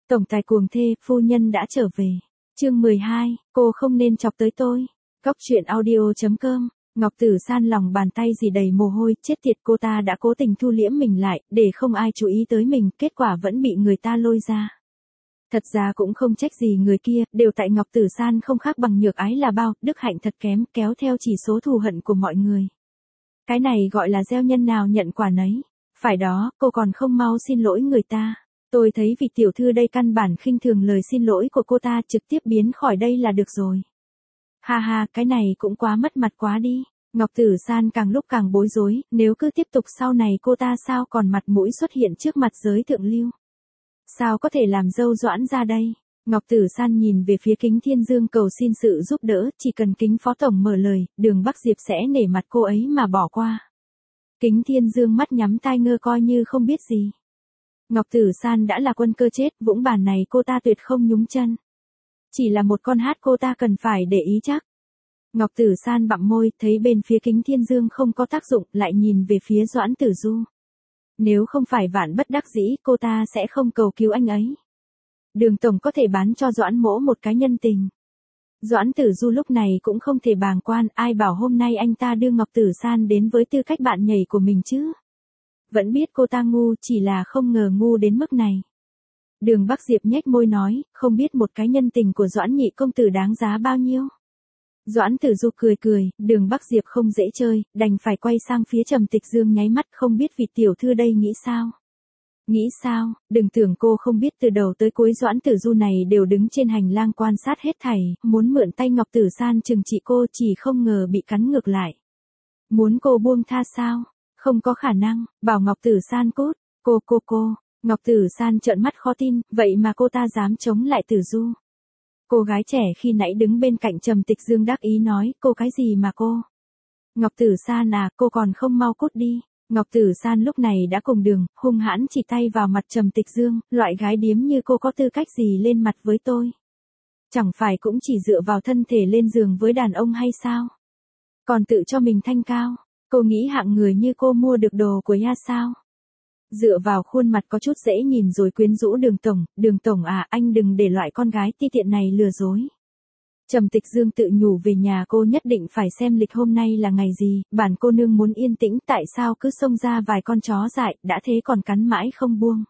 Tổng tài cuồng thê, phu nhân đã trở về. Chương 12, cô không nên chọc tới tôi. Góc truyện audio.com. Ngọc Tử San lòng bàn tay dì đầy mồ hôi, chết tiệt, cô ta đã cố tình thu liễm mình lại, để không ai chú ý tới mình, kết quả vẫn bị người ta lôi ra. Thật ra cũng không trách gì người kia, đều tại Ngọc Tử San không khác bằng nhược ái là bao, đức hạnh thật kém, kéo theo chỉ số thù hận của mọi người. Cái này gọi là gieo nhân nào nhận quả nấy. Phải đó, cô còn không mau xin lỗi người ta. Tôi thấy vị tiểu thư đây căn bản khinh thường lời xin lỗi của cô ta, trực tiếp biến khỏi đây là được rồi. Ha ha, cái này cũng quá mất mặt quá đi. Ngọc Tử San càng lúc càng bối rối, nếu cứ tiếp tục sau này cô ta sao còn mặt mũi xuất hiện trước mặt giới thượng lưu. Sao có thể làm dâu Doãn ra đây? Ngọc Tử San nhìn về phía Kính Thiên Dương cầu xin sự giúp đỡ, chỉ cần Kính Phó Tổng mở lời, Đường Bắc Diệp sẽ nể mặt cô ấy mà bỏ qua. Kính Thiên Dương mắt nhắm tai ngơ coi như không biết gì. Ngọc Tử San đã là quân cơ chết, vũng bàn này cô ta tuyệt không nhúng chân. Chỉ là một con hát cô ta cần phải để ý chắc. Ngọc Tử San bặm môi, thấy bên phía Kính Thiên Dương không có tác dụng, lại nhìn về phía Doãn Tử Du. Nếu không phải vạn bất đắc dĩ, cô ta sẽ không cầu cứu anh ấy. Đường Tổng có thể bán cho Doãn Mỗ một cái nhân tình. Doãn Tử Du lúc này cũng không thể bàng quan, ai bảo hôm nay anh ta đưa Ngọc Tử San đến với tư cách bạn nhảy của mình chứ. Vẫn biết cô ta ngu, chỉ là không ngờ ngu đến mức này. Đường Bắc Diệp nhếch môi nói, không biết một cái nhân tình của Doãn nhị công tử đáng giá bao nhiêu. Doãn Tử Du cười cười, Đường Bắc Diệp không dễ chơi, đành phải quay sang phía Trầm Tịch Dương nháy mắt, không biết vị tiểu thư đây nghĩ sao. Nghĩ sao, đừng tưởng cô không biết từ đầu tới cuối Doãn Tử Du này đều đứng trên hành lang quan sát hết thảy, muốn mượn tay Ngọc Tử San trừng trị cô, chỉ không ngờ bị cắn ngược lại. Muốn cô buông tha sao? Không có khả năng, bảo Ngọc Tử San cút, cô. Ngọc Tử San trợn mắt khó tin, vậy mà cô ta dám chống lại Tử Du. Cô gái trẻ khi nãy đứng bên cạnh Trầm Tịch Dương đắc ý nói, cô cái gì mà cô? Ngọc Tử San à, cô còn không mau cút đi. Ngọc Tử San lúc này đã cùng đường, hung hãn chỉ tay vào mặt Trầm Tịch Dương, loại gái điếm như cô có tư cách gì lên mặt với tôi? Chẳng phải cũng chỉ dựa vào thân thể lên giường với đàn ông hay sao? Còn tự cho mình thanh cao, cô nghĩ hạng người như cô mua được đồ của ya sao? Dựa vào khuôn mặt có chút dễ nhìn rồi quyến rũ Đường Tổng à, anh đừng để loại con gái ti tiện này lừa dối. Trầm Tịch Dương tự nhủ về nhà cô nhất định phải xem lịch hôm nay là ngày gì, bản cô nương muốn yên tĩnh, tại sao cứ xông ra vài con chó dại, đã thế còn cắn mãi không buông.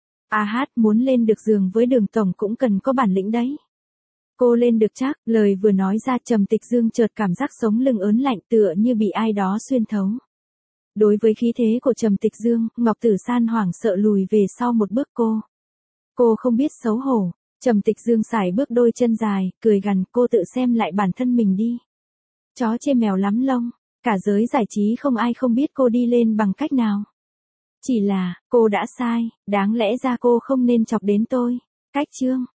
Muốn lên được giường với Đường Tổng cũng cần có bản lĩnh đấy. Cô lên được chắc, lời vừa nói ra Trầm Tịch Dương chợt cảm giác sống lưng ớn lạnh tựa như bị ai đó xuyên thấu. Đối với khí thế của Trầm Tịch Dương, Ngọc Tử San hoảng sợ lùi về sau một bước Cô không biết xấu hổ. Trầm Tịch Dương sải bước đôi chân dài, cười gằn, cô tự xem lại bản thân mình đi. Chó chê mèo lắm lông, cả giới giải trí không ai không biết cô đi lên bằng cách nào. Chỉ là, cô đã sai, đáng lẽ ra cô không nên chọc đến tôi. Cách chương.